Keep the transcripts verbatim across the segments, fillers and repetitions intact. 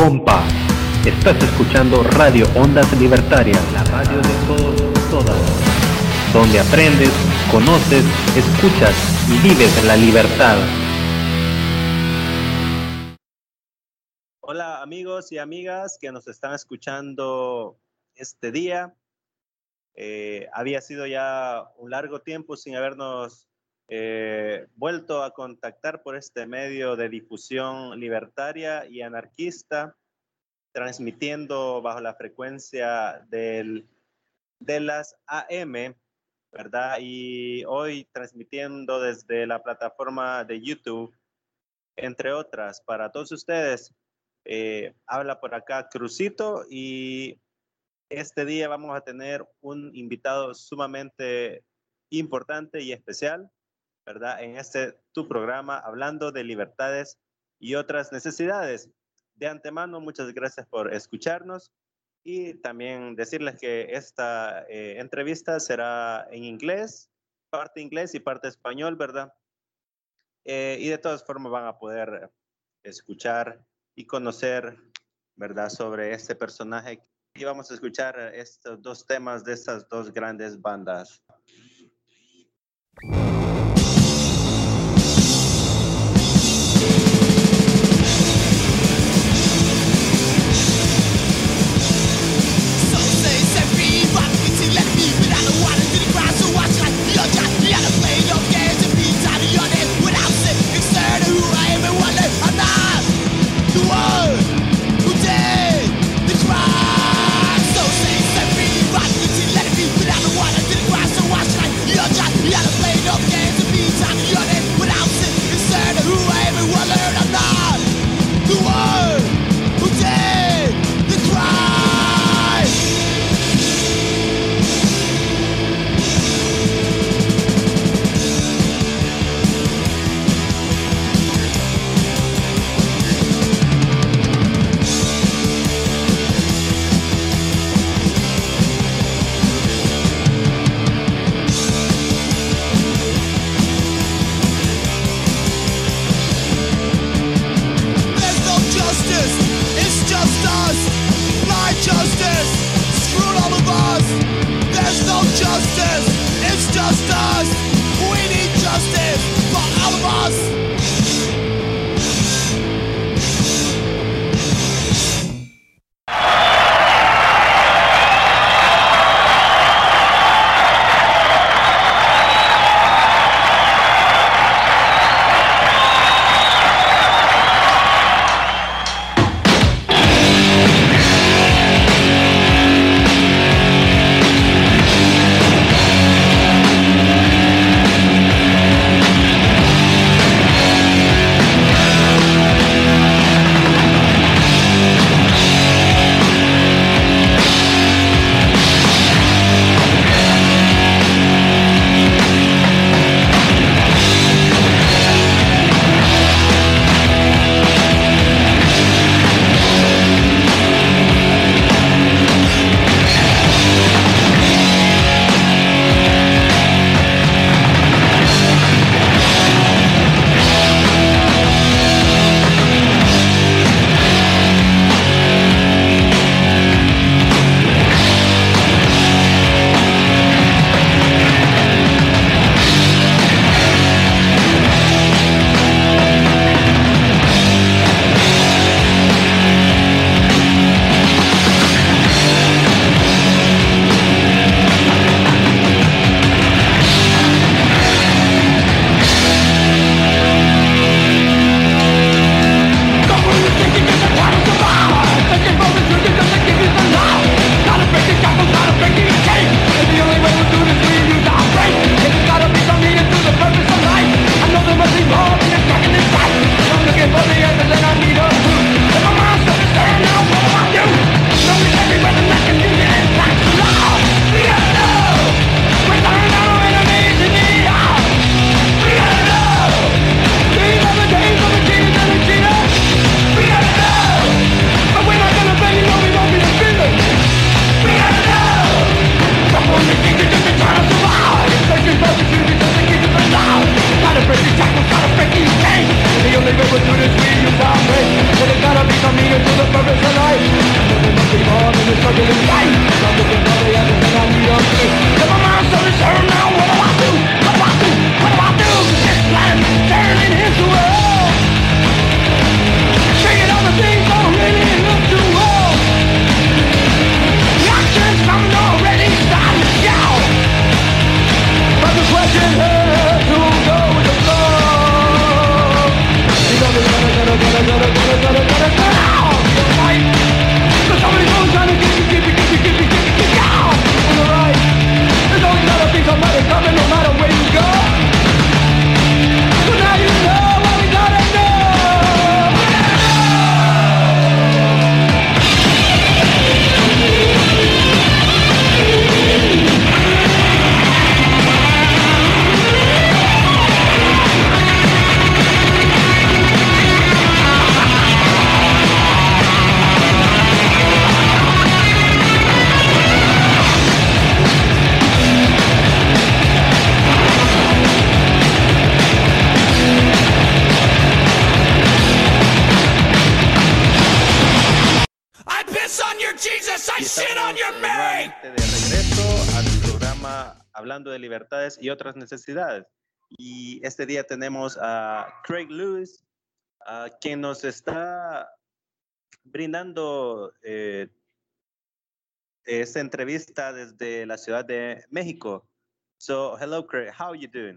compa. Estás escuchando Radio Ondas Libertarias, la radio de todos, todas, donde aprendes, conoces, escuchas y vives la libertad. Hola amigos y amigas que nos están escuchando este día. Eh, había sido ya un largo tiempo sin habernos eh, vuelto a contactar por este medio de difusión libertaria y anarquista, transmitiendo bajo la frecuencia del, de las A M, ¿verdad? Y hoy transmitiendo desde la plataforma de YouTube, entre otras, para todos ustedes. Eh, habla por acá Crucito y este día vamos a tener un invitado sumamente importante y especial, ¿verdad? En este tu programa, hablando de libertades y otras necesidades. De antemano, muchas gracias por escucharnos y también decirles que esta eh, entrevista será en inglés, parte inglés y parte español, ¿verdad? Eh, y de todas formas van a poder escuchar y conocer, ¿verdad?, sobre este personaje. Y vamos a escuchar estos dos temas de estas dos grandes bandas. Gotta play no hablando de libertades y otras necesidades. Y este día tenemos a Craig Lewis, uh, quien nos está brindando eh, esta entrevista desde la Ciudad de México. So, hello Craig, how are you doing?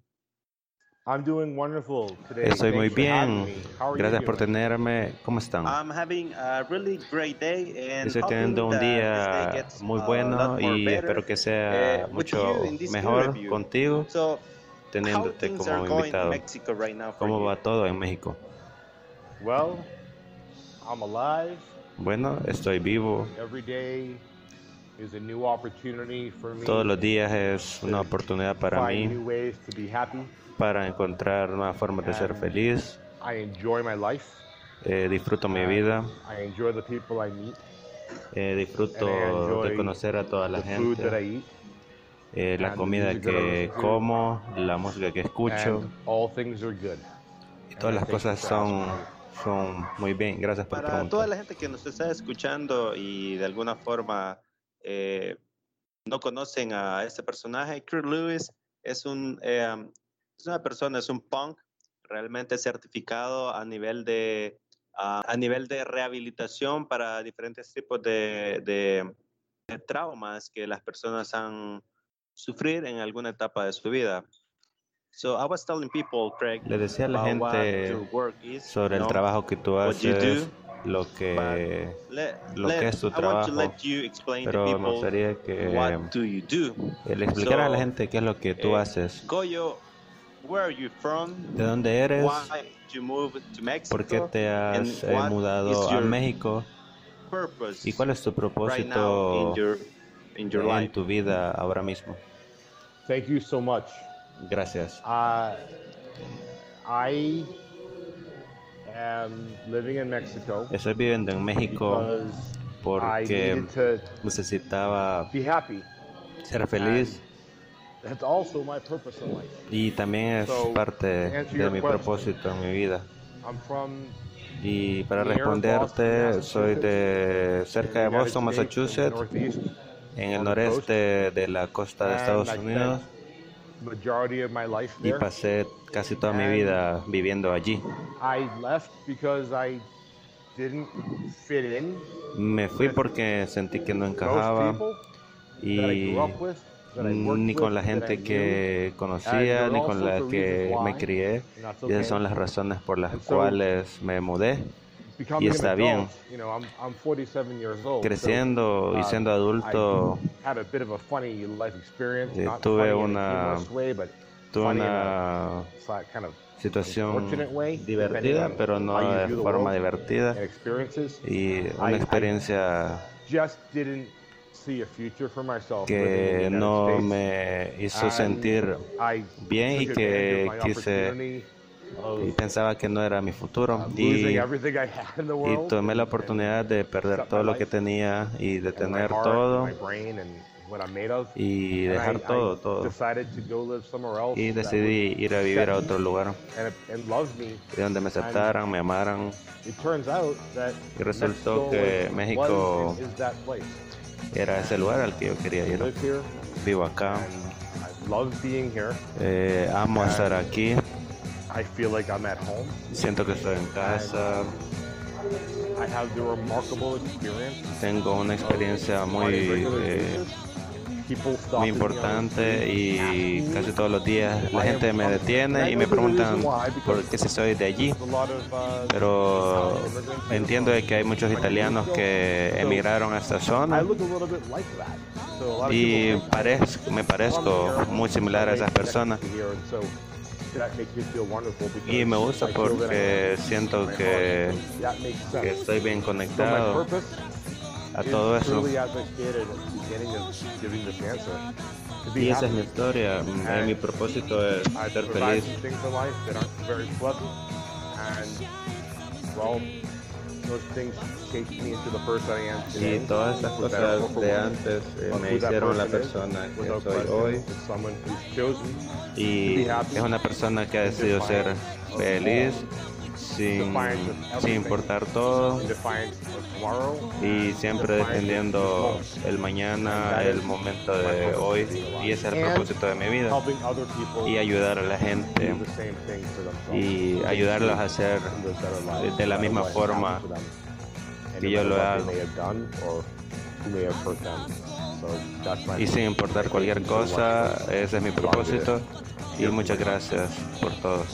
I'm doing wonderful today. Estoy muy Thanks for having bien. me. How are Gracias you por doing? tenerme. ¿Cómo están? I'm having a really great day and Estoy hoping teniendo un that this day día gets muy a bueno lot more y better, espero que sea uh, with mucho you in this mejor interview. contigo, So, how teniéndote things como are going in invitado. Mexico right now for ¿Cómo you? va todo en México? Well, I'm alive. Bueno, estoy vivo. Every day is a new opportunity for me. Todos los días es una oportunidad para Find mí new ways to be happy. para encontrar nuevas formas de ser And feliz. I enjoy my life. Eh, disfruto mi And vida. I enjoy the people I meet. Eh, disfruto And I enjoy de conocer a toda la the food that I gente. eat. Eh, la and the comida music that I que listen to. como, la música que escucho. And all things are good. Y todas And las thank you cosas for son, asking. son muy bien. Gracias por Para toda preguntar. la gente que nos está escuchando y de alguna forma eh, no conocen a este personaje, Craig Lewis es, un, eh, es una persona, es un punk realmente certificado a nivel de, uh, a nivel de rehabilitación para diferentes tipos de, de, de traumas que las personas han sufrido en alguna etapa de su vida. So I was telling people, Craig, Le decía a la about what gente your work is, sobre you el know, trabajo que tú what you haces, do, lo que, let, lo let, que es tu I want to trabajo, let you explain to pero me people gustaría que what do you do. le explicara a la So, gente qué es lo que tú eh, haces, Goyo, where are you from? de dónde eres, Why did you move to Mexico? por qué te has And eh, what mudado is a your México purpose y cuál es tu right now propósito in your in your en life? tu vida ahora mismo. Thank you so much. Gracias. Uh, I am living in Mexico Estoy viviendo en México because I porque needed to necesitaba be happy. ser feliz That's also my purpose in life. y también es So, parte to answer de your mi question, propósito en mi vida. I'm from Y para near responderte, Boston, soy de in cerca the de United Boston, States, in the Massachusetts, Northeast, en el on the coast. noreste de la costa de And Estados I spent Unidos, majority of my life y there. pasé casi toda mi And vida viviendo allí. I left because I didn't fit in Me fui porque sentí que no most encajaba people that I y grew up with, that I worked ni con la with, that I gente knew. que conocía, And ni there are con all la sorts of que reasons me why, crié. and that's Y esas okay. son las razones por las And so, cuales me mudé. Becoming Y an está adult, bien. you know, I'm, I'm forty-seven years old, Creciendo so, y uh, siendo adulto, I had a bit of a funny life experience, eh, not tuve funny in una, a humorous way, but tuve funny in a una slight kind of situación unfortunate way, depending divertida, on pero no how you de view the forma world divertida, and experiences. y I- una I experiencia just didn't see a future for myself living in que the United no States. me hizo And sentir I bien y took que advantage of my quise opportunity of, y pensaba que no era mi futuro, uh, y, losing everything I had in the y world, tomé la and- oportunidad de perder set todo my lo que life tenía y de and my tener heart, todo my brain, and what I'm made of. y And dejar I- todo, I todo, decided to go live somewhere else y that decidí ir a vivir a otro lugar would- and, and love me. y donde me aceptaran, me amaran. It turns out that Y resultó Mexico que was- México was and is that place. Era ese lugar al que yo quería I ir. live here, Vivo acá, and I love being here. eh, amo estar aquí, I feel like I'm at home. siento que estoy en casa, I have the remarkable experience tengo una experiencia muy, on a regular eh, basis. People stop muy me on the importante street, y ask me casi todos los días la why gente I'm me from- detiene and I y know me the reason preguntan why, por because qué si soy de allí, there's a lot of, uh, pero Italian immigrants here entiendo de que hay muchos from italianos que So, emigraron a esta I zona look a little bit like that. So a lot of y people think parezco, me I'm parezco here, muy similar a esas I'm personas. connected here, and so that makes me feel wonderful because Y me gusta I feel that porque I'm- siento my que, heart. That makes sense. que estoy bien So my conectado purpose a is todo eso. truly, as I stated at the beginning of giving this answer, to be Y esa es happy. mi historia. Eh, mi propósito es I ser provide feliz. some things in life that aren't very pleasant, and well, those things shaped me into the person I am today. Y todas esas for better or cosas for de worse. antes eh, But me who that hicieron la person is, persona que without soy question, hoy. is someone who's chosen Y es una persona que ha decidido ser feliz sin, sin importar todo in defiance of tomorrow. y siempre defendiendo el mañana, el momento de hoy, y ese es el propósito de mi vida, Helping other people y ayudar a la gente do the same thing for themselves. y ayudarlos a hacer And live better lives, de la no misma matter what forma happens to them, and que no yo matter lo what hago. they may have done or who may have hurt them. So that's my Y sin importar cualquier cosa, ese es mi propósito, y muchas gracias por todo.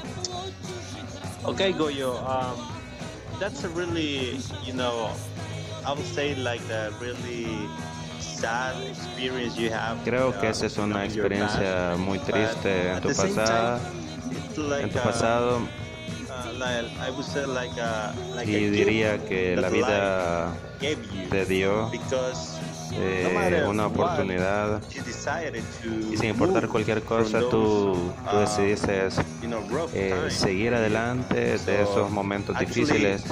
Okay, Goyo. Um, that's a really, you know, I would say like a really sad experience you have. Creo uh, que esa es una in your experiencia past, muy but triste en at tu the same pasada, time, it's like en tu a- pasado, uh, like, I would say like a, like y a diría gift que that la vida life gave you, te dio because eh, no matter una what, oportunidad, you decided to y sin importar move cualquier from cosa, those, tú, tú uh, decidiste you know, rough eh, times. seguir adelante de So, esos momentos actually, difíciles.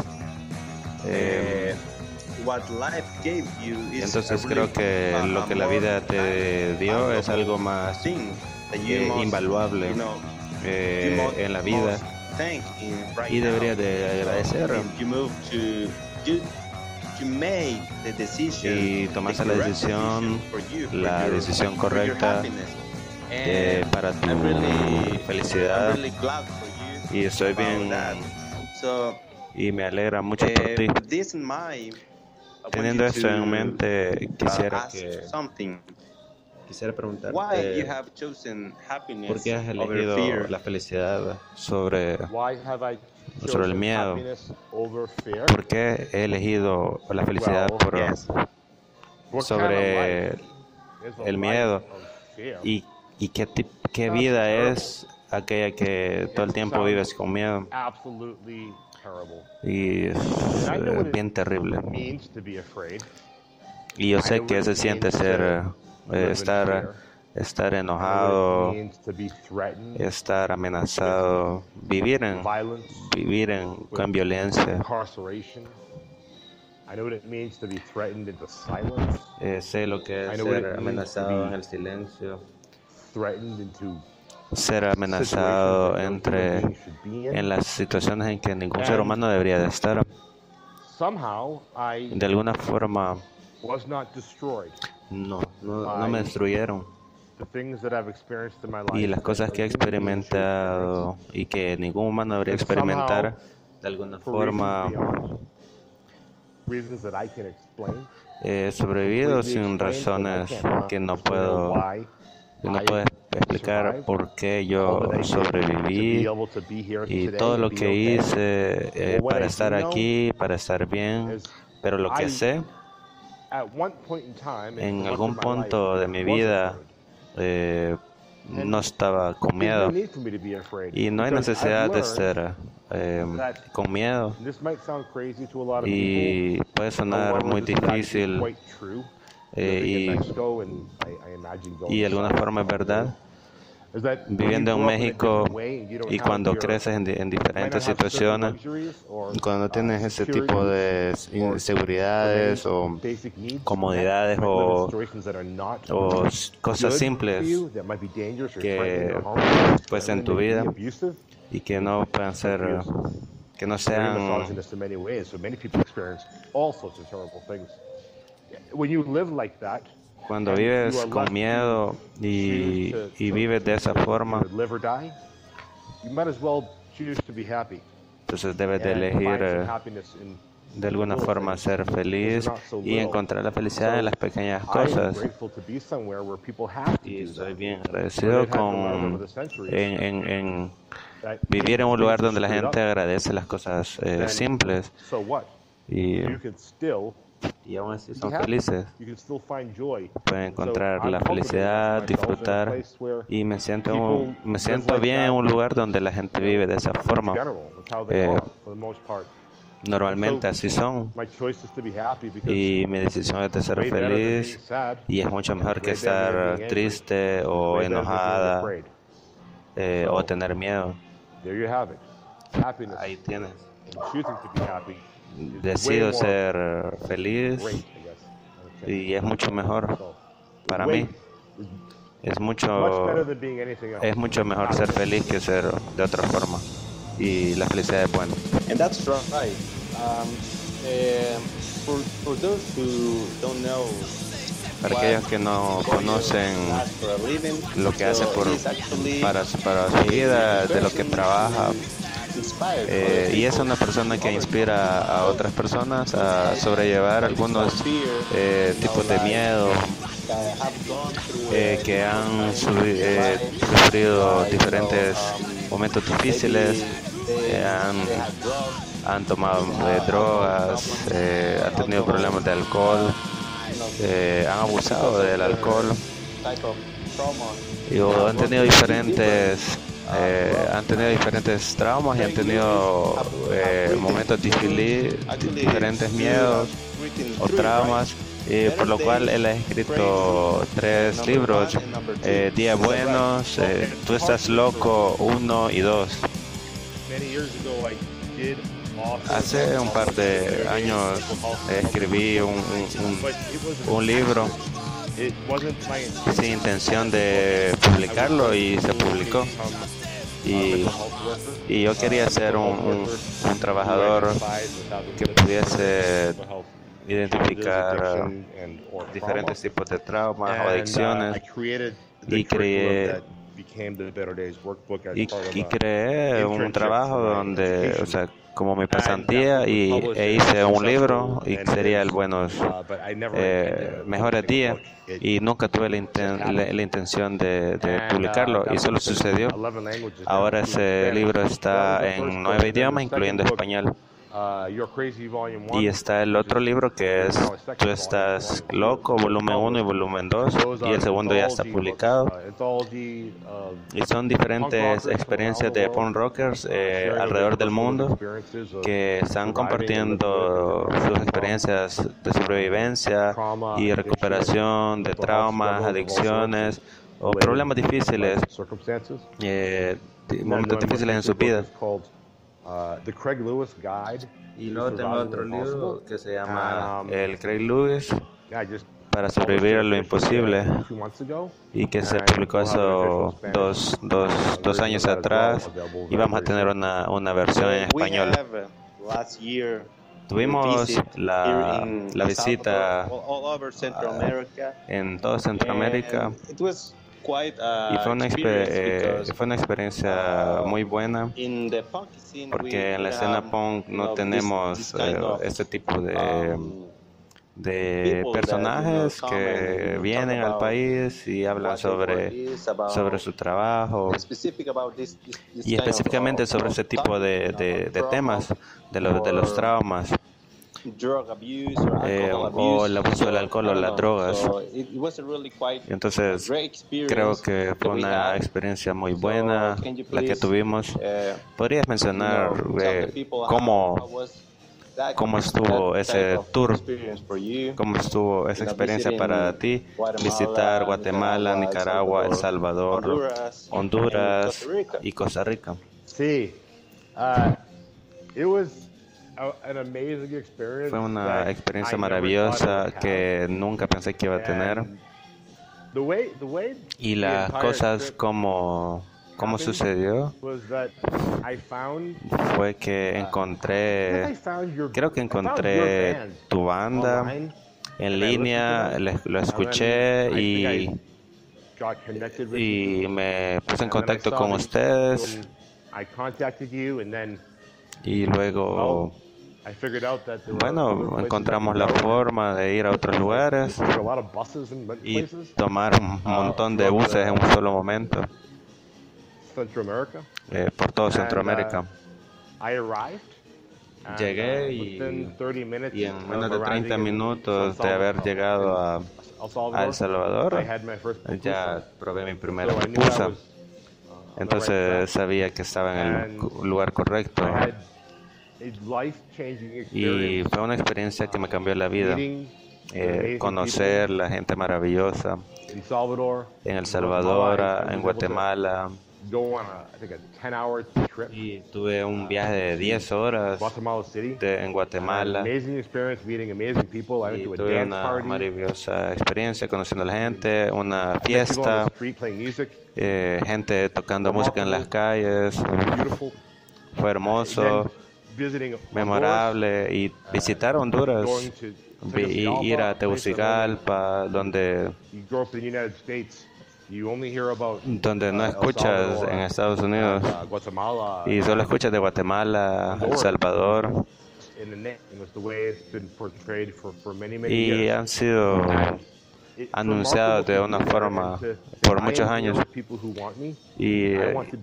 Eh, Eh, what life gave you is entonces a creo really, que uh, lo a que la more vida te dio es algo más thing that you eh, must, invaluable you know, eh, you must- en la vida, must thank in right y deberías now. de agradecer So, you move to you, you make the decision, y tomaste the la correct decisión, decision for you, for la your- decisión for your correcta, happiness. eh, And para tu I'm really, felicidad, I'm really glad for you y estoy about bien that. So, y me alegra mucho por eh, ti. with this in mind, I want Teniendo you esto to, en mente, uh, quisiera ask que something. quisiera Why you preguntarte have chosen happiness por qué has over elegido fear? la felicidad sobre Why have I sobre el chosen miedo. happiness over fear? por qué he elegido la felicidad Well, por yes. What sobre kind of life is a el life miedo. of fear? y, y qué tip- qué vida es aquella que todo el tiempo vives con miedo, Absolutely terrible. y es eh, bien terrible. It means to be afraid. Y yo sé que se siente ser eh, estar estar I know what enojado, it means to be threatened, estar amenazado, vivir en violence, vivir en, con violencia. incarceration. I know what it means to be threatened into silence, Eh, sé lo que I es know what it ser means to amenazado be- en el silencio, threatened into ser situations amenazado that no entre human being should be in. en las situaciones en que ningún ser humano debería de estar. Somehow I De alguna forma was not destroyed. no, no, no me destruyeron. The things that I've experienced in my life Y las cosas que he are human beings should experimentado y que ningún humano debería experimentar, de alguna experience for forma reasons beyond, reasons that I can explain. he sobrevivido completely sin explain, but I razones can't que no honestly know puedo, why que no I puedo explicar survived, por qué all yo that I did to be sobreviví able to be here y today todo and lo be que okay hice eh, Well, what para I estar do know aquí, para estar bien. is Pero lo que I, sé, at one point in time, en much algún of my punto life, de mi wasn't vida afraid. eh, no estaba con There's no miedo, need for me to be afraid, y no hay because necesidad I've de learned ser eh, that- con miedo, and this might sound crazy to a lot of y people. puede sonar However, muy this is actually difícil quite true. eh, Living in y, Mexico, and I- I imagine going y de alguna south forma es verdad. is that when Viviendo you en grow up in a México different way and you don't y have cuando your- creces en, di- en you might not diferentes have certain situaciones, luxuries or, cuando no uh, tienes ese securities tipo de or inseguridades for o, many basic needs, comodidades you might live in o- situations that are not o s- cosas good simples for you, that might be dangerous or que, threatening or harmful, pues, that en tu may be vida abusive, y que no puedan ser, eh, que no very sean, misogynist in many ways. So many people experience all sorts of terrible things. When you live like that, cuando and you vives are con left miedo y, choose to- y to- vives de esa to forma, either live or die, you might as well choose to be happy. entonces debes de and elegir find some eh, happiness in de alguna little forma things, ser feliz which are not so y little. encontrar la felicidad en las pequeñas I am cosas. grateful to be somewhere where people have to Y do estoy that. bien Where agradecido they've had to learn con over the centuries en, en, en that vivir en un things lugar are donde la screwed gente up, agradece las cosas eh, then simples So what? y, You can still y aún así be son happy. felices. You can still find joy. Pueden So encontrar I'm la comfortable felicidad, enough myself in a disfrutar place where y me siento, people me live siento like bien that en un lugar donde la gente vive de esa in forma. general, that's how they Eh, are for the most part. Normalmente So, así son My choice is to be happy because y mi decisión es de ser way better than being feliz sad, y es mucho mejor que way better than estar being angry, triste o way better than being enojada afraid. eh, So, o tener miedo. There you have it. Happiness Ahí tienes. and choosing to be happy is Decido way more ser feliz great, I guess. Okay. y es mucho mejor So, para way- mí. Es much mucho better than being anything else. es mucho mejor ser feliz que ser de otra forma. y la felicidad es buena. And that's right. Um, eh, for, for those who don't know, para aquellos que no conocen lo que hace por, para, para su vida, de lo que trabaja, eh, y es una persona que inspira a otras personas a sobrellevar algunos eh, tipos de miedo, eh, que han sufri- eh, sufrido diferentes momentos difíciles, eh, han, han tomado eh, drogas, eh, han tenido problemas de alcohol, eh, han abusado del alcohol y o han tenido diferentes eh, han tenido diferentes traumas y han tenido eh, momentos difíciles, diferentes miedos o traumas, y por lo cual él ha escrito tres libros, eh, Días Buenos, eh, Tú Estás Loco uno y dos. Hace un par de años eh, escribí un, un, un, un libro sin intención de publicarlo y se publicó. Y, y yo quería ser un, un, un trabajador que pudiese identificar uh, diferentes tipos de traumas o adicciones, y creé y, y creé un trabajo donde, o sea, como mi pasantía, y e hice un libro y sería el buenos eh, mejores días, y nunca tuve la, inten la, la intención de, de publicarlo, y solo sucedió. Ahora ese libro está en nueve idiomas, incluyendo español. Y está el otro libro que es Tú Estás Loco, volumen uno y volumen dos, y el segundo ya está publicado. Y son diferentes experiencias de punk rockers eh, alrededor del mundo que están compartiendo sus experiencias de sobrevivencia y recuperación de traumas, adicciones o problemas difíciles, eh, momentos difíciles en su vida. Uh, the Craig Lewis Guide. Y luego tengo otro libro que se llama El Craig Lewis para sobrevivir a lo imposible, y que se publicó hace dos, dos, dos años atrás, y vamos a tener una, una versión en español. Tuvimos la, la visita en toda Centroamérica, y fue una, eh, fue una experiencia muy buena, porque en la escena punk no tenemos eh, este tipo de, de personajes que vienen al país y hablan sobre, sobre su trabajo, y específicamente sobre ese tipo de, de, de temas, de los, de los traumas. Eh, o el abuso del alcohol o las drogas. Y entonces creo que fue una experiencia muy buena la que tuvimos. ¿Podrías mencionar eh, cómo, cómo estuvo ese tour, cómo estuvo esa experiencia para ti, visitar Guatemala, Nicaragua, El Salvador, Honduras y Costa Rica? Sí, uh, it was Fue una experiencia maravillosa que nunca pensé que iba a tener. Y las cosas como, como sucedió fue que encontré, creo que encontré tu banda en línea, lo escuché y, y me puse en contacto con ustedes. Y luego, bueno, encontramos la forma de ir a otros lugares y tomar un montón de buses en un solo momento eh, por todo Centroamérica. Llegué y, y en menos de treinta minutos de haber llegado a, a El Salvador, ya probé mi primera pupusa. Entonces sabía que estaba en el lugar correcto. Y fue una experiencia que me cambió la vida. Eh, conocer la gente maravillosa en El Salvador, en Guatemala. Y tuve un viaje de diez horas de, en Guatemala. Y tuve una maravillosa experiencia conociendo a la gente, una fiesta, eh, gente tocando música en las calles, fue hermoso, memorable, y visitar Honduras, vi- ir a Tegucigalpa, donde, donde no escuchas en Estados Unidos y solo escuchas de Guatemala, El Salvador, y han sido anunciados de una forma por muchos años, y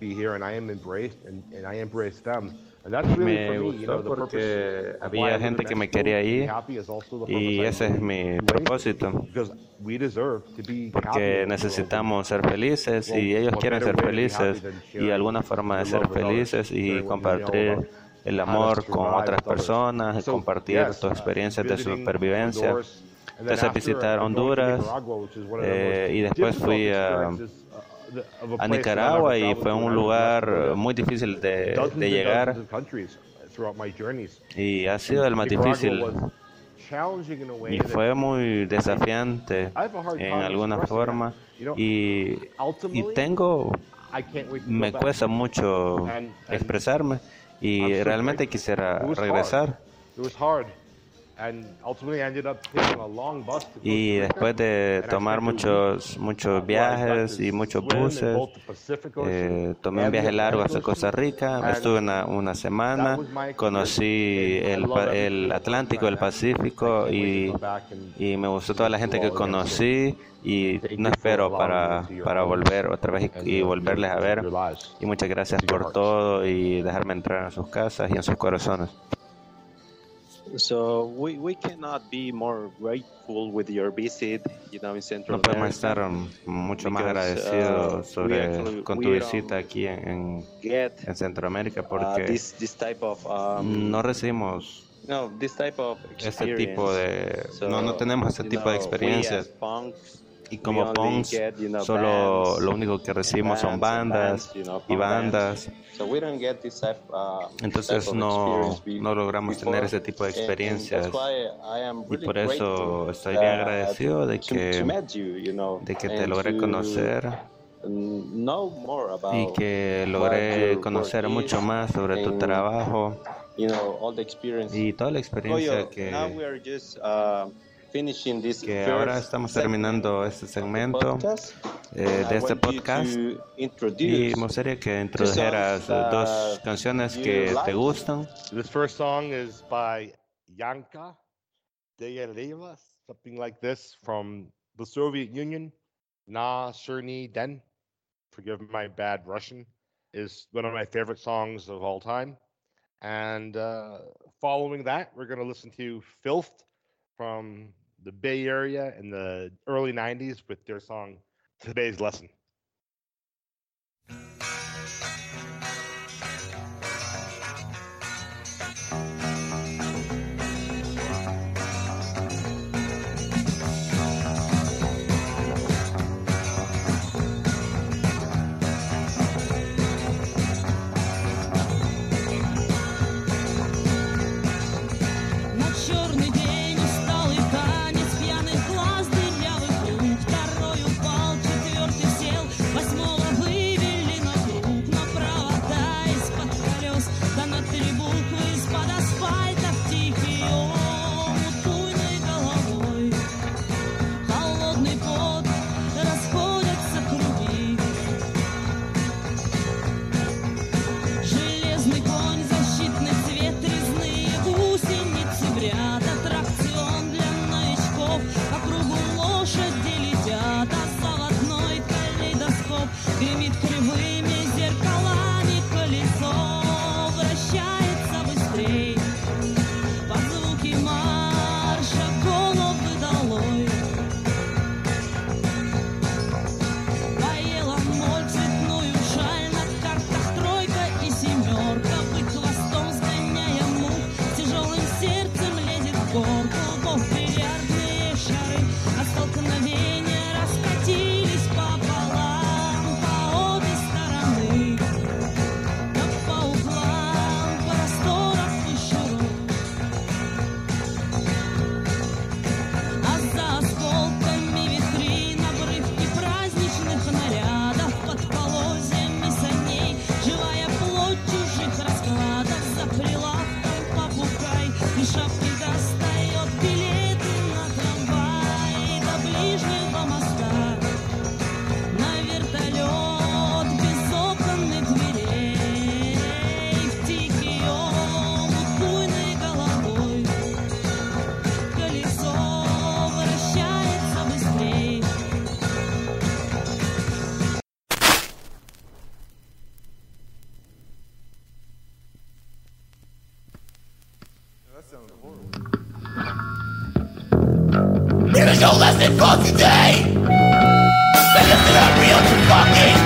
me gustó porque había gente que me quería ir, y ese es mi propósito, porque necesitamos ser felices y ellos quieren ser felices, y alguna forma de ser felices y compartir el amor con otras personas, y compartir tus experiencias de supervivencia. Entonces visitar Honduras, eh, y después fui a, a Nicaragua, y fue un lugar muy difícil de, de llegar, y ha sido el más difícil, y fue muy desafiante en alguna forma, y, y tengo, me cuesta mucho expresarme, y realmente quisiera regresar. Y después de tomar muchos muchos viajes y muchos buses, eh, tomé un viaje largo hasta Costa Rica, estuve una, una semana, conocí el, el Atlántico, el Pacífico, y, y me gustó toda la gente que conocí, y no espero para, para volver otra vez y, y volverles a ver. Y muchas gracias por todo y dejarme entrar en sus casas y en sus corazones. So we, we cannot be more grateful with your visit, you know, in Central No podemos America, estar um, mucho más because, agradecidos uh, we sobre actually- con tu we visita don't aquí en, en, get en Centroamérica, uh, porque this this type of um, no recibimos no this type of este tipo de, So, no, no tenemos este you tipo de know, we experiencias. as punks, Y we como only punks, get, you know, solo bands, lo único que recibimos son bands and bandas bands, you know, y punk bands. bandas. So we don't get this type, uh, Entonces type of no, experience be- no logramos before. tener ese tipo de And- and experiencias. that's why I am Y really por eso grateful, estoy bien uh, agradecido de to- to que, met you, you know, de que te and logré to conocer, know more about y que what logré your conocer work mucho is, más sobre tu and, trabajo you know, all the experience. y toda la experiencia Goyo, que, now we are just uh, finishing this que first ahora estamos terminando este segmento podcast. eh, de I este want you podcast, to y introduce me gustaría que introdujeras that dos canciones you que like. te gustan. This first song is by Yanka Deyaleva, something like this, from the Soviet Union. Na Cherny Den, forgive my bad Russian, is one of my favorite songs of all time. And uh, following that, we're going to listen to Filth from the Bay Area in the early nineties with their song Today's Lesson. На черный день усталый танец, пьяных глаз, дырявый грунт, горой упал четвертый сел. There's no less than fuck today. Because it's not real to fucking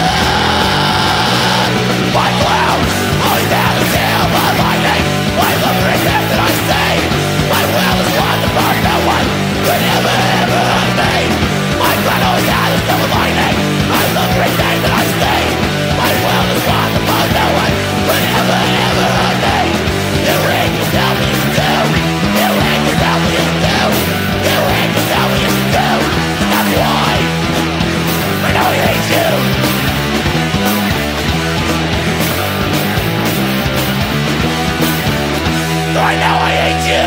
good. My cloud, always out of tail, my lightning. My love for that that I say. My will is one to burn, no one could ever, ever hurt me. My blood always out of silver lining. I love for that that I say. My will is one to burn, no one could ever, ever hurt me. You hate yourself as you do. You hate yourself as you do. You hate yourself as you do. That's why I know I hate you. I know I hate you.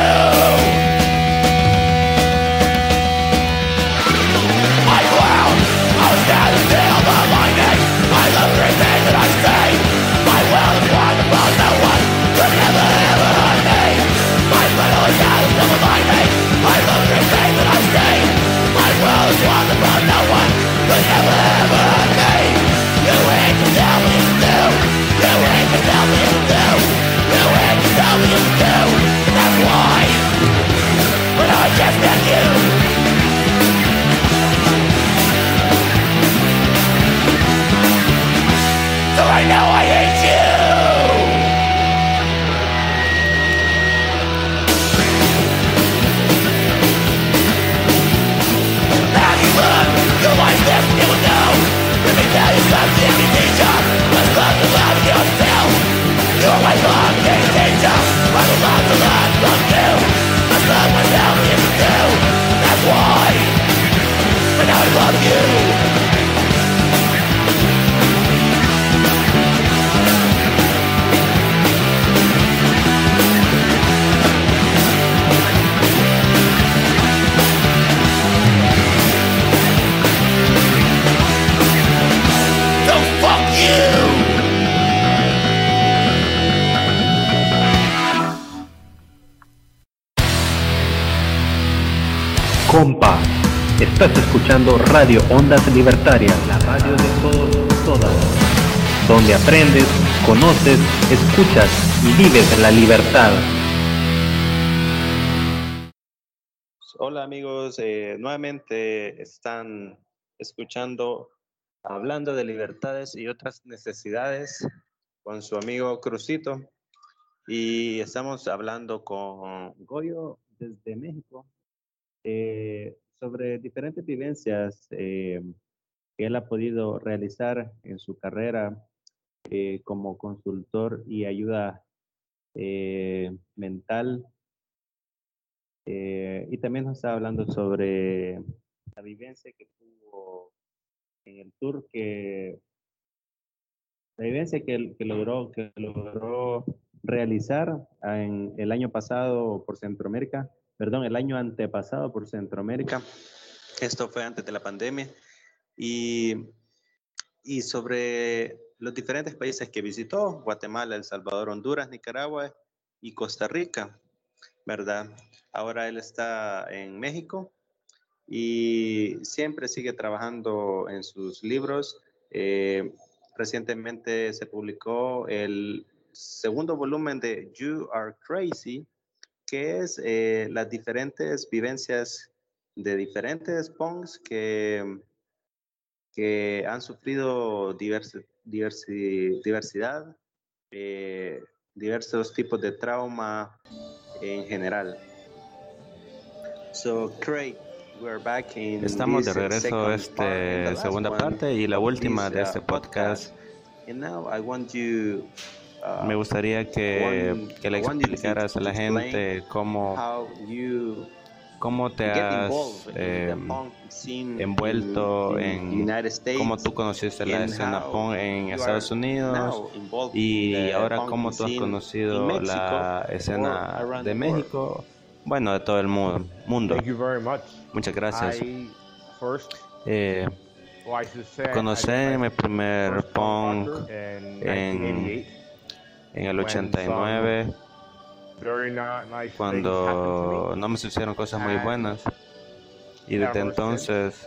I clown, I was down to steal the lightning. I love everything that I say. My will is wonderful, no one could ever, ever hurt me. My little is out of silver lining. I love everything that I say. My will is wonderful, no one could ever, ever hurt me. You hate to tell me it's new. You hate to tell me it's new. You hate to tell me it's new. That's why when I just met you. So I know I hate you. How you look, your life's best you will know. Let me tell you something, you teacher. Let's love to love yourself. You're my fucking teacher. I would love to learn from you. Let's love myself if you do. That's why and I love you. Compa, estás escuchando Radio Ondas Libertarias, la radio de todos, todas, donde aprendes, conoces, escuchas y vives la libertad. Hola amigos, eh, nuevamente están escuchando Hablando de Libertades y otras necesidades con su amigo Crucito, y estamos hablando con Goyo desde México. Eh, sobre diferentes vivencias eh, que él ha podido realizar en su carrera eh, como consultor y ayuda eh, mental. Eh, y también nos está hablando sobre la vivencia que tuvo en el tour, que la vivencia que, que, logró, que logró realizar en el año pasado por Centroamérica. Perdón, el año antepasado por Centroamérica. Esto fue antes de la pandemia. Y, y sobre los diferentes países que visitó: Guatemala, El Salvador, Honduras, Nicaragua y Costa Rica, ¿verdad? Ahora él está en México y siempre sigue trabajando en sus libros. Eh, recientemente se publicó el segundo volumen de You Are Crazy, que es eh, las diferentes vivencias de diferentes punks que, que han sufrido diversi, diversi, diversidad, eh, diversos tipos de trauma en general. So, Craig, we're back in Estamos de this regreso a esta segunda parte y la última de este podcast. And now I want you, uh, Me gustaría que, que le explicaras a la gente cómo, cómo te has eh, envuelto en cómo tú conociste la escena punk en Estados Unidos y ahora cómo tú has conocido la escena de México, bueno, de todo el mundo. mundo. Muchas gracias. Eh, conocí mi primer punk en, en el ochenta y nueve, cuando no me sucedieron cosas muy buenas, y desde entonces,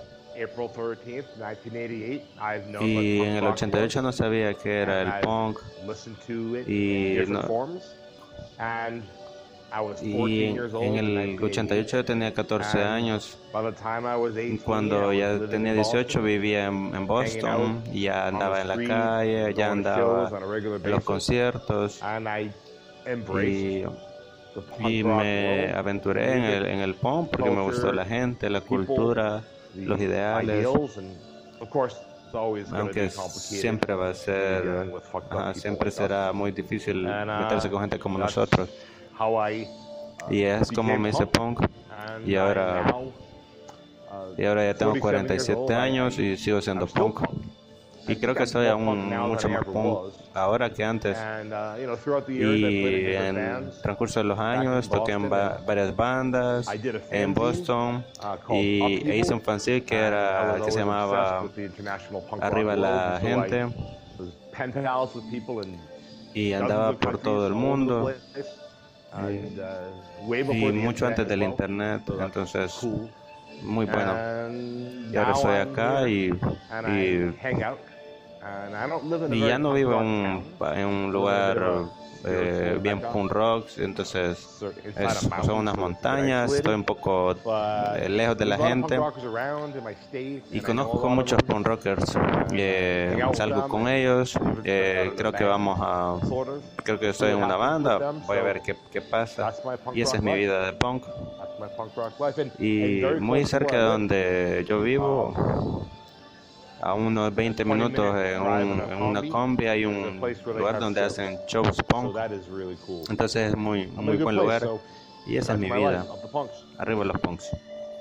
y en el ochenta y ocho no sabía qué era el punk, y no, I was Y fourteen en, years old en in el nineteen ochenta y ocho yo tenía catorce And años. By the time I was Y eighteen, cuando I ya was living tenía in dieciocho Boston, vivía en, en hanging Boston out y ya on andaba the en la street, calle, ya going to andaba shows on a regular en los basis, conciertos and I embraced y, the punk y rock me world, aventuré the en music, el, en el punk porque me gustó culture, la gente, la people, cultura, the los ideales, ideals, and of course, it's always going to be aunque complicated. siempre va a ser, dealing with fucked up ajá, people siempre like us. será muy difícil And, uh, meterse con gente como that's nosotros. how I, uh, Y es como became me hice punk. punk. And Y I ahora, now, uh, y ahora ya tengo forty-seven cuarenta y years siete old, I- años y sigo siendo I'm still punk. punk. Y I creo think que I'm soy more aún punk now mucho than I más ever punk was. ahora que antes. And, uh, you know, throughout the years, I played in Y different en bands. transcurso de los back in años toqué en Boston, va- and varias bandas I did a en fanzine, Boston uh, called y e Upheaval, hice un fanzine que and I era was que se always llamaba obsessed with the international punk rock Arriba world, la and so I Gente was pen pals with people in y dozens andaba of por countries todo el all over the mundo place. And, uh, way y before the mucho internet antes as del well. internet, So that's entonces cool. muy bueno. And Y ahora now estoy I'm acá here, y, and y, I hang out. And I don't live in a y very ya no punk vivo rock en un, town. pa- en un I live in a lugar bit of a eh, spiritual bien mecca. punk rock, entonces So inside es- a son mountain, unas so it's a bit montañas, isolated. estoy un poco But eh, lejos de la there's a lot of gente. punk rockers around in my state, Y and I know a conozco lot of muchos them. punk rockers, eh, Hang out with salgo them con and ellos, even eh, start a creo que band, vamos a, sort of. creo que estoy See en what una happens with banda, them, voy a so ver qué, qué pasa. That's my punk Y esa rock es mi life. vida de punk. That's my punk rock life. And, and Y very muy close to cerca where de I live, donde yo vivo, a unos veinte twenty minutos minute en, drive un- in a en una combi, combi hay there's a un place where they lugar have donde shows. hacen shows So punk. that is really cool. Entonces es muy, I'm in a muy good buen place, lugar. so Y esa that's es mi my vida. life of the punks. Arriba los punks.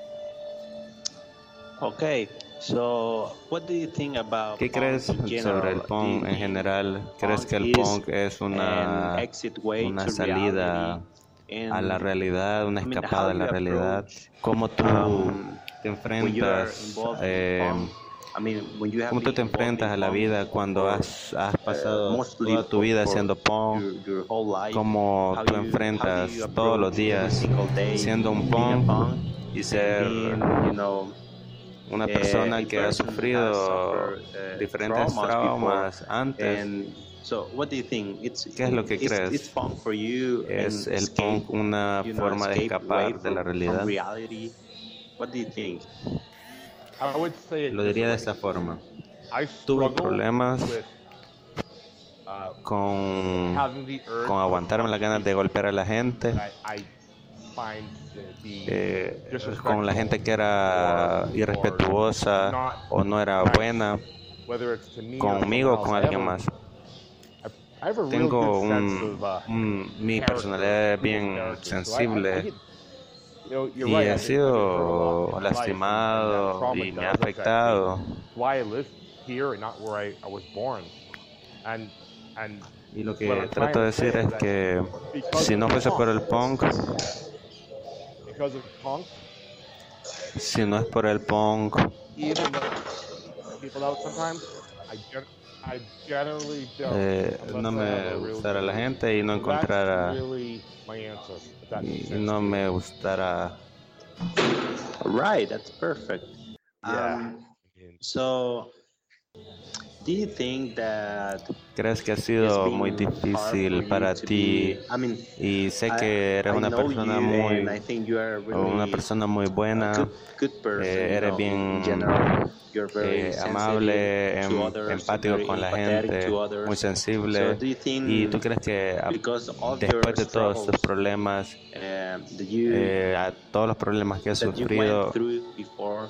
Okay, so what do you think about ¿Qué punk crees in general? sobre el Do punk you en think general? ¿Crees que el is punk es an una, exit way una to salida reality? a la And, realidad, una I mean, escapada how a la you realidad? approach, ¿Cómo tú um, te when you are enfrentas? involved eh, in punk? I mean, when you have ¿Cómo tú been te involved enfrentas in a la punk vida cuando for, has, has uh, pasado mostly toda tu for- vida for haciendo punk? your, your whole life? ¿Cómo How tú you- how do enfrentas you todos los approach every días single day siendo un being a punk punk y and ser being, you know, una eh, persona a que ha person who has sufrido suffered, uh, diferentes traumas traumas antes? And so, what do you think? It's, ¿Qué es lo que it's, crees? It's punk for you. ¿Es and el escape, punk una you know, forma de escape away escapar de la from- realidad? from reality? What do you think? I would say it Lo this diría de way. esta forma. I Tuve struggle problemas with, uh, con, having the urge con aguantarme las ganas de golpear a la gente, that I find to be eh, disrespectful con la gente que era or- irrespetuosa not o no era nice, buena, whether it's to me or conmigo o someone con else. alguien I más. have- I have a real Tengo good sense un, of, uh, un- mi character, personalidad es people's bien character. So I- I- I sensible get- you know, you're y right, he I've been- I've been hurt a lot sido in my life, and- and that lastimado trauma y me does ha affect me. afectado. It's why I live here and not where I, I was born. And, and Y lo que what I'm trato de trying to decir say es is that que because si no of fuese por el punk, punk, because of punk, si no es por el punk, even though people out sometimes, I, gen- I generally don't. eh, unless no I me have a real gustara la reason. gente y no That's encontrara really my answer, if that makes y sense no to you. me gustara. Right, that's perfect. Yeah. Um, so, do you think that ¿Crees que ha it's sido been muy hard for difícil you para to ti? be- I mean, Y sé I- que eres I una know persona you muy, and I think you are o really una persona muy a buena, good, good person, eh, you eres know, bien, in general. You're very eh, sensitive amable, to em- others, empático very con la empathetic gente, to others. muy So sensible. do you think ¿Y tú crees que a- because of después your de todos estos struggles, problemas, um, that you eh, a todos los problemas que has that you sufrido, went through before,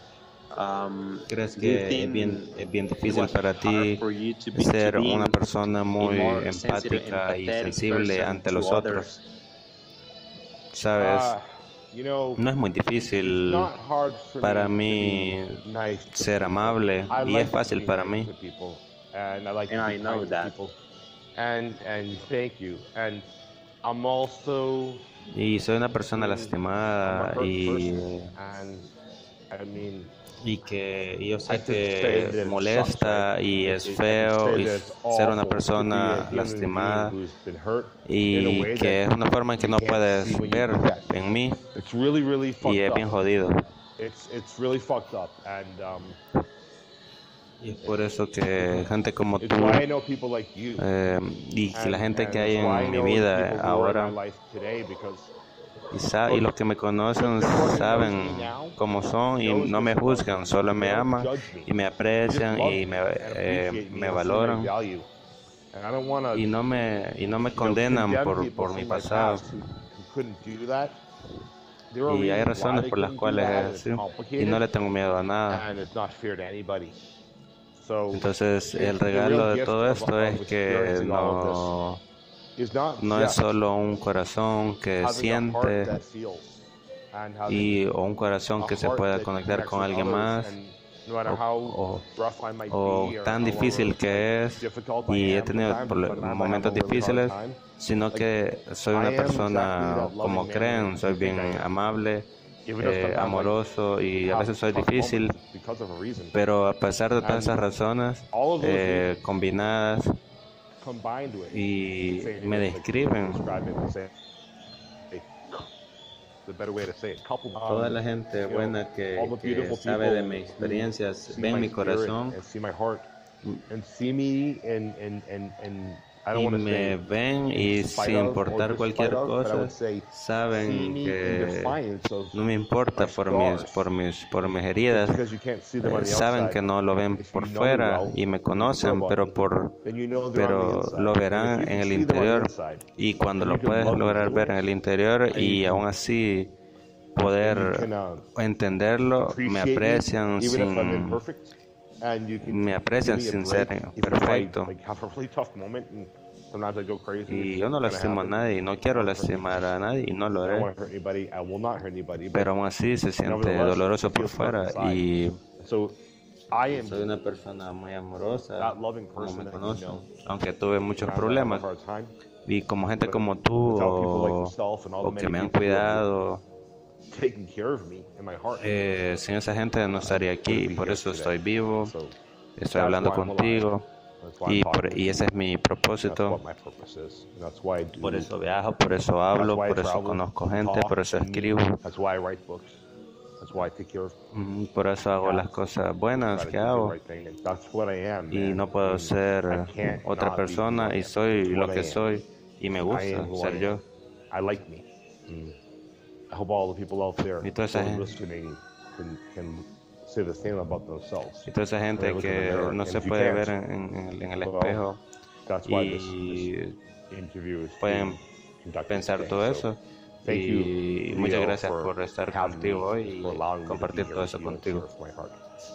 um, crees do you que es think bien, es bien it difícil was para hard ti for you to be- to ser be una in- persona muy more sensitive, empática y empathetic sensible person ante to los otros? others? ¿Sabes? Uh, you know, No es muy difícil not hard for para me mí to be nice to ser amable I y like es fácil to be para nice mí. to people, and I like And to be I know kind to that. people. And and thank you. And I'm also Y soy una persona I'm a lastimada hurt y, person, and I mean, y que y yo I sé could say que that it molesta sucks, right? y I es could feo say y that it's ser una awful to be a persona human lastimada being who's been hurt in a y way que es that una forma en que you no can't puedes see when you ver do that. en mí It's really, really y fucked es up. bien jodido. It's it's really fucked up, and um, Y es por eso que gente como It's tú why I know people like you. eh, y que la And, gente and que hay it's why I en mi know the vida people who are in ahora my life today, because y, sa- y los que me conocen saben cómo son y no me juzgan, solo me aman y me aprecian y me, eh, me valoran and I don't want to y no me y no me you know, condenan condemn por, people por mi from my pasado. past who, who couldn't do that. There are Y hay reasons why razones they por las couldn't do cuales that, es and it's así y complicated, no le tengo miedo a nada. and it's not fair to anybody. So Entonces el it's the regalo real de gift todo of- esto of es que experiencing all of no, this is not no es just solo un corazón que having a heart siente that feels and having y o un corazón a que se heart pueda that conectar connects con with alguien others, más and no matter o, how o, rough I might o be or tan however, difícil que es difficult I y he am tenido sometimes, prole- sometimes I have momentos a really hard difíciles, time. sino que soy I una am exactly persona that loving como man creen, that soy you think bien I am. amable, Even if eh, sometimes I amoroso y a have veces soy tough difícil, moments, it's because of a reason. pero a pesar de todas And esas razones all of those eh, reasons combinadas combined with y saying me it like describen. describe it and say it, the better way to say it, coupled Toda on, la gente you know, buena que, all the que beautiful sabe de people mis who experiencias, see ven my mi spirit corazón and see my heart and see me and and and and I don't y want to me say ven in y spite sin of or importar despite cualquier of, but I would cosa, say see saben me in que defiance of no me importa my por mis, scars. por mis, por mis Just heridas. because you can't see them on Eh, the saben outside, que no lo ven if por you know me fuera well, y me you care conocen, about pero me, por then you know they're on the pero inside. lo And if verán you en can el see them on the interior inside, y cuando then lo you can puedes love me lograr ver en through el it, interior and you y can- aún así then you poder can uh, entenderlo, me appreciate me, aprecian even if I'm sin imperfect, and you can me give aprecian me a sin break, ser even if I perfecto. like have a really tough moment and sometimes I go crazy, Y which yo no is gonna lastimo a happen. nadie y no quiero lastimar a nadie y no lo I don't haré, want to hurt anybody. I will not hurt anybody. But pero aún así se siente nevertheless, doloroso it por feels hurt fuera inside. y So I am soy una persona muy amorosa, that loving como person me that you conocen, know. aunque tuve muchos Sometimes I have a problemas hard time. y como gente But como tú without people like o, yourself and all o the que many me han people who have cuidado, taken care of me in my heart. eh, sin esa gente no estaría aquí y por eso estoy vivo, So estoy hablando contigo that's why I'm y, talking por, to y you. ese es mi That's propósito. what my purpose is. And that's why I do. Por eso viajo, por eso hablo, That's why I por eso travel, conozco gente, talk, por eso and escribo, That's why I write books. That's why I take care of mm, por eso hago las cosas buenas try to que do the hago right thing. And that's what I am, y man. no I puedo mean, ser I can't otra not be who persona I y am. soy It's lo what I que am. soy y me I gusta am who I ser am. yo. I like me. Mm. I hope all the people out there Y toda esa who are gente- listening can, can say the same about themselves. Y toda esa gente look in the que mirror, no and se if you puede can't, ver en, en- en el well, espejo That's why this, y this interview is pueden being conducted pensar today. todo So, eso. thank you, Y Leo, muchas gracias for por estar having contigo me, hoy for y allowing me to compartir be todo here eso with you and contigo. serve my heart.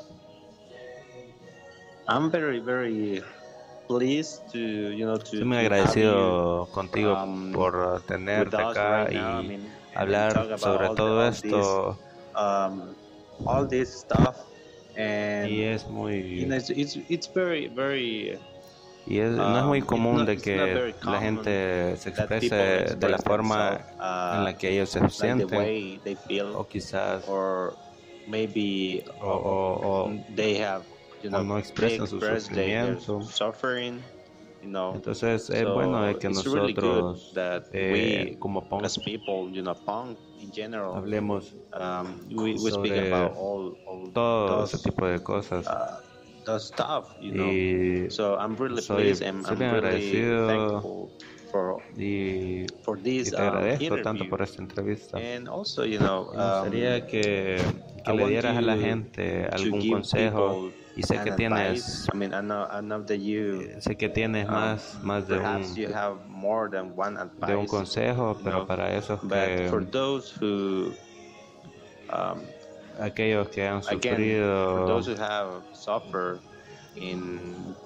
I'm very, very pleased to, you know, to, Estoy muy to have agradecido you, contigo um, por with tenerte us acá right now. I y mean, and hablar talk about sobre all the- todo all esto. this, um, all this stuff, and Y es you know, muy it's, it's it's very, very y es, no es muy um, común it's not- de it's not que very la common gente se that people exprese de la express forma themselves, uh, en la que ellos se like the sienten way they feel, o quizás or maybe o, o- o- they have, you know, no they expresan su express their sufrimiento. suffering, you know. Entonces es So bueno de que it's really good nosotros that eh, we, como punk as people, you know, punk in general, hablemos um, we, we speak sobre about all, all todo ese those, tipo de cosas uh, those stuff, you know. y, So I'm really soy- pleased and soy I'm bien really agradecido thankful for y, for y this te um, agradezco tanto interview. por esta entrevista. And also, you know, Me gustaría um, que, que I le want dieras a la you gente to algún give consejo people y sé an que advice. tienes I mean, I know, I know that you, sé que tienes um, más más de perhaps un you have more than one advice. de un consejo, you pero know, para esos But for que those who, um, aquellos que han again, for sufrido those who have suffered in,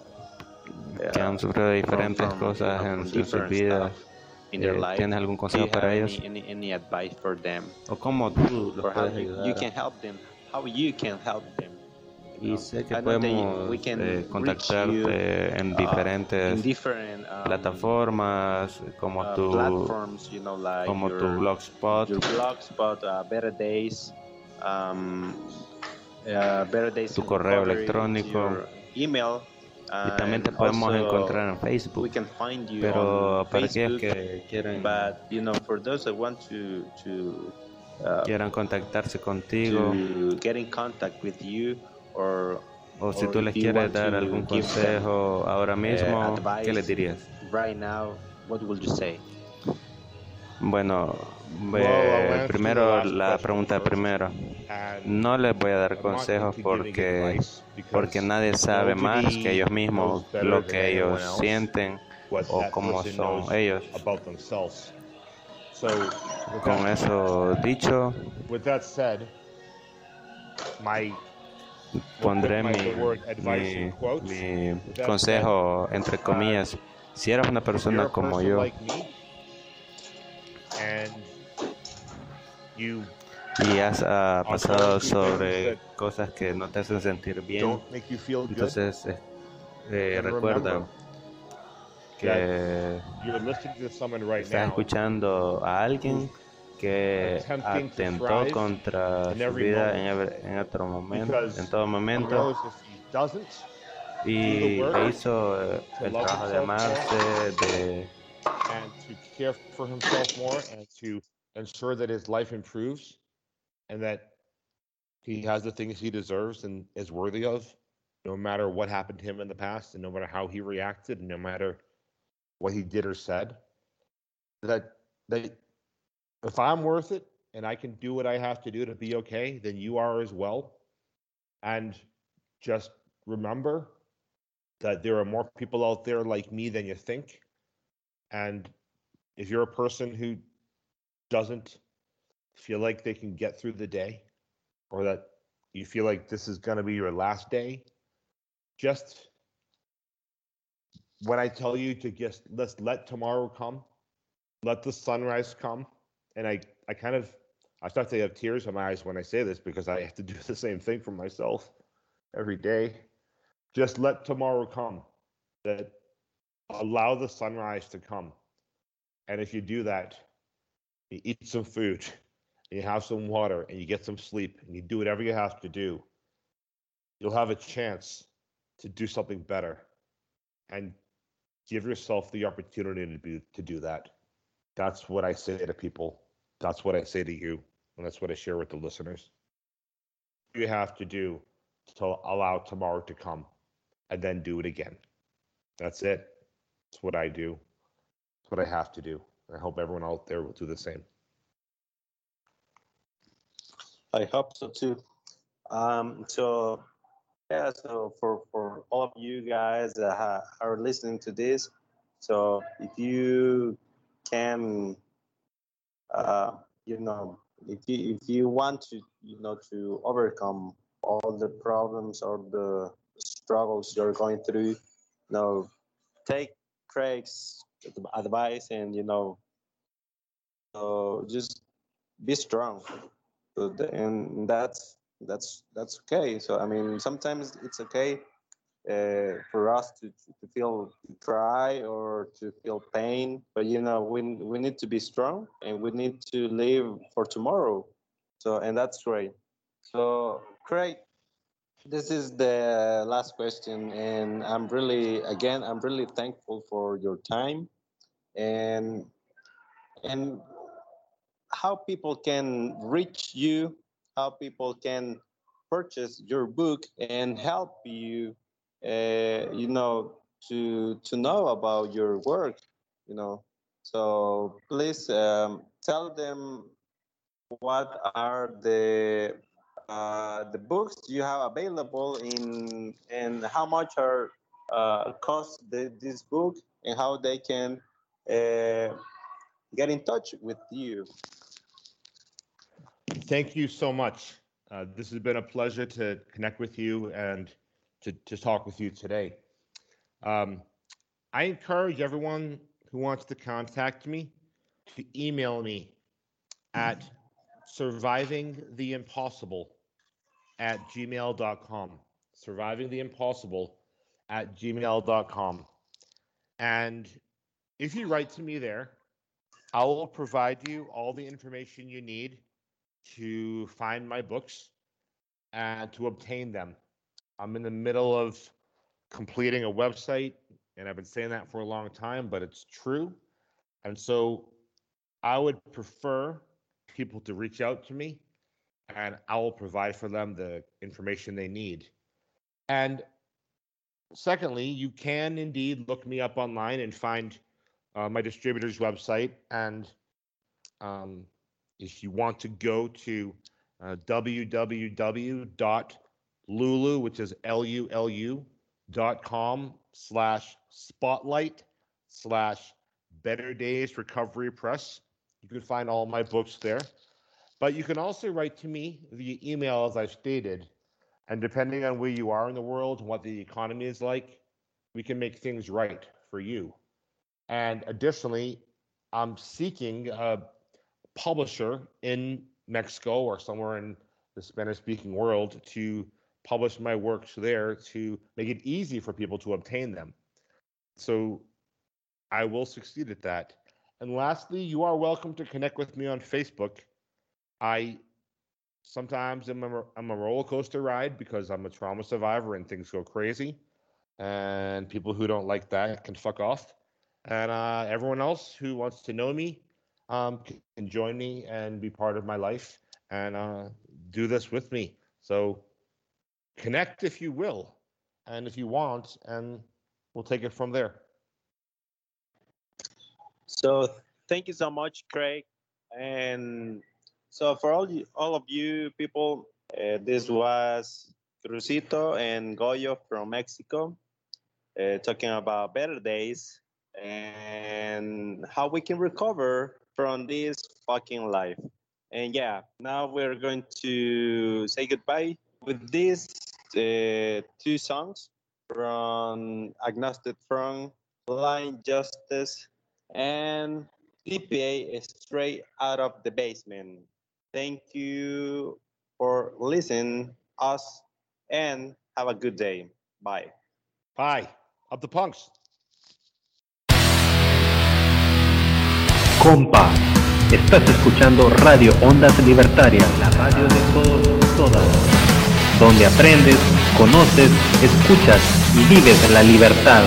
que han uh, sufrido diferentes from- cosas from en, en sus different vidas, stuff in their eh, life, ¿tienes algún do consejo you para have ellos? any, any, any advice for them, O cómo tú los or how puedes you, you ayudar? can help them, how you can help them? you Y know? sé que I know that podemos we can eh, reach you, contactarte en uh, diferentes in different um, plataformas como uh, tu platforms, you know, like como your, tu blogspot, your blogspot, uh, Better Days, um, uh, Better Days tu in correo Recovery, electrónico, your email, y también te and podemos also encontrar en we Facebook. can find you Pero on para aquellos Facebook, que quieran but you know, for those that want to to uh, quieran contactarse contigo, to get in contact with you, or O si or tú les if you quieres want dar to algún give them consejo ahora uh, mismo, ¿qué les advice dirías? right now, what would you say? Bueno, Well, I'll eh, answer the primero last la question pregunta first. primero. And No les voy a dar I'm not consejos into giving porque, advice porque because nadie sabe más que nobody ellos knows mismos better lo than que anyone ellos else sienten what o that cómo person son knows ellos. about themselves. So, with Con that, eso dicho, with that said, my we'll pondré put my mi, the word advice in mi, quotes. mi With that said, consejo entre comillas. Si eres una if you're persona a como person yo like me and you y has ah, are pasado going through things sobre that cosas que no te hacen sentir bien, don't make you feel good, entonces eh, eh, then recuerda remember que that you're listening to someone right estás now escuchando a alguien que attempting to atentó thrive contra in su every vida moment en, ev- en otro momento, en because todo he momento, knows if he doesn't do the y work e hizo eh, to el love trabajo de himself more amarse, de and to care for himself more and to ensure that his life improves and that he has the things he deserves and is worthy of, no matter what happened to him in the past and no matter how he reacted and no matter what he did or said, that that if I'm worth it and I can do what I have to do to be okay, then you are as well. And just remember that there are more people out there like me than you think. And if you're a person who doesn't feel like they can get through the day, or that you feel like this is going to be your last day, just when I tell you to just let's let tomorrow come, let the sunrise come. And I, I kind of, I start to have tears in my eyes when I say this because I have to do the same thing for myself every day. Just let tomorrow come. That allow the sunrise to come. And if you do that, you eat some food, and you have some water, and you get some sleep, and you do whatever you have to do, you'll have a chance to do something better and give yourself the opportunity to be, to do that. That's what I say to people. That's what I say to you. And that's what I share with the listeners. You have to do to allow tomorrow to come and then do it again. That's it. That's what I do. That's what I have to do. I hope everyone out there will do the same. I hope so too. Um, so yeah, so for for all of you guys that ha- are listening to this, so if you can, uh, you know, if you if you want to, you know, to overcome all the problems or the struggles you're going through, you know, take Craig's advice and you know, so just be strong. So the, and that's that's that's okay. So I mean, sometimes it's okay uh, for us to, to feel to cry or to feel pain, but you know, we we need to be strong and we need to live for tomorrow. So and that's great. So Craig, this is the last question, and I'm really again I'm really thankful for your time and and how people can reach you, how people can purchase your book and help you, uh, you know, to to know about your work, you know. So please um, tell them what are the uh, the books you have available in and how much are uh, cost the, this book and how they can uh, get in touch with you. Thank you so much. Uh, this has been a pleasure to connect with you and to, to talk with you today. Um, I encourage everyone who wants to contact me to email me at survivingtheimpossible at gmail dot com. Survivingtheimpossible at gmail dot com. And if you write to me there, I will provide you all the information you need to find my books and to obtain them. I'm in the middle of completing a website, and I've been saying that for a long time, but it's true. And so I would prefer people to reach out to me, and I will provide for them the information they need. And secondly, you can indeed look me up online and find uh, my distributor's website. And um, if you want to go to uh, w w w dot lulu, which is L U L U, dot com slash spotlight slash Better Days Recovery Press. You can find all my books there. But you can also write to me via email, as I've stated. And depending on where you are in the world and what the economy is like, we can make things right for you. And additionally, I'm seeking a publisher in Mexico or somewhere in the Spanish-speaking world to publish my works there to make it easy for people to obtain them. So I will succeed at that. And lastly, you are welcome to connect with me on Facebook. I sometimes am a, I'm a roller coaster ride because I'm a trauma survivor and things go crazy. And people who don't like that can fuck off. And uh, everyone else who wants to know me um, can join me and be part of my life and uh, do this with me. So connect if you will, and if you want, and we'll take it from there. So thank you so much, Craig. And so for all you, all of you people, uh, this was Crucito and Goyo from Mexico, uh, talking about better days and how we can recover from this fucking life. And yeah, now we're going to say goodbye with these uh, two songs from Agnostic Front, Blind Justice, and D P A Straight Out of the Basement. Thank you for listening us and have a good day. Bye. Bye. Up the punks. Compa, estás escuchando Radio Ondas Libertarias, la radio de todos, todas, donde aprendes, conoces, escuchas y vives la libertad.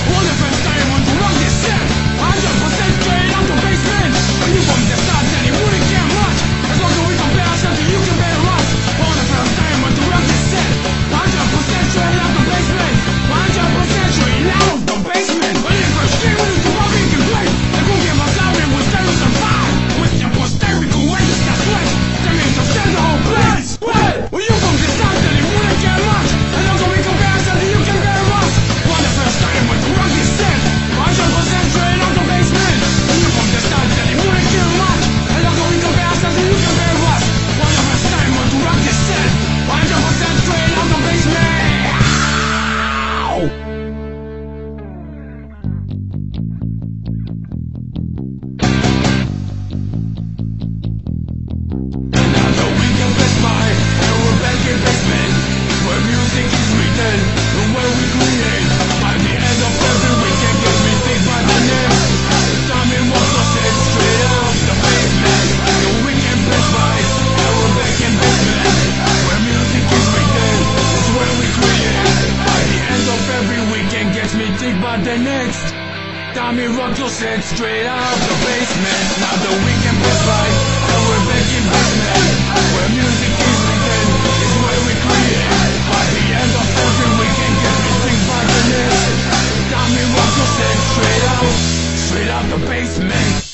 Basement, are you from the south? Then you the next. Tommy Russell said straight out the basement. Now the weekend was right, and we're back in business. Where music is written, is where we create. By the end of every weekend, get me things by the next. Tommy Russell said straight out, straight out the basement.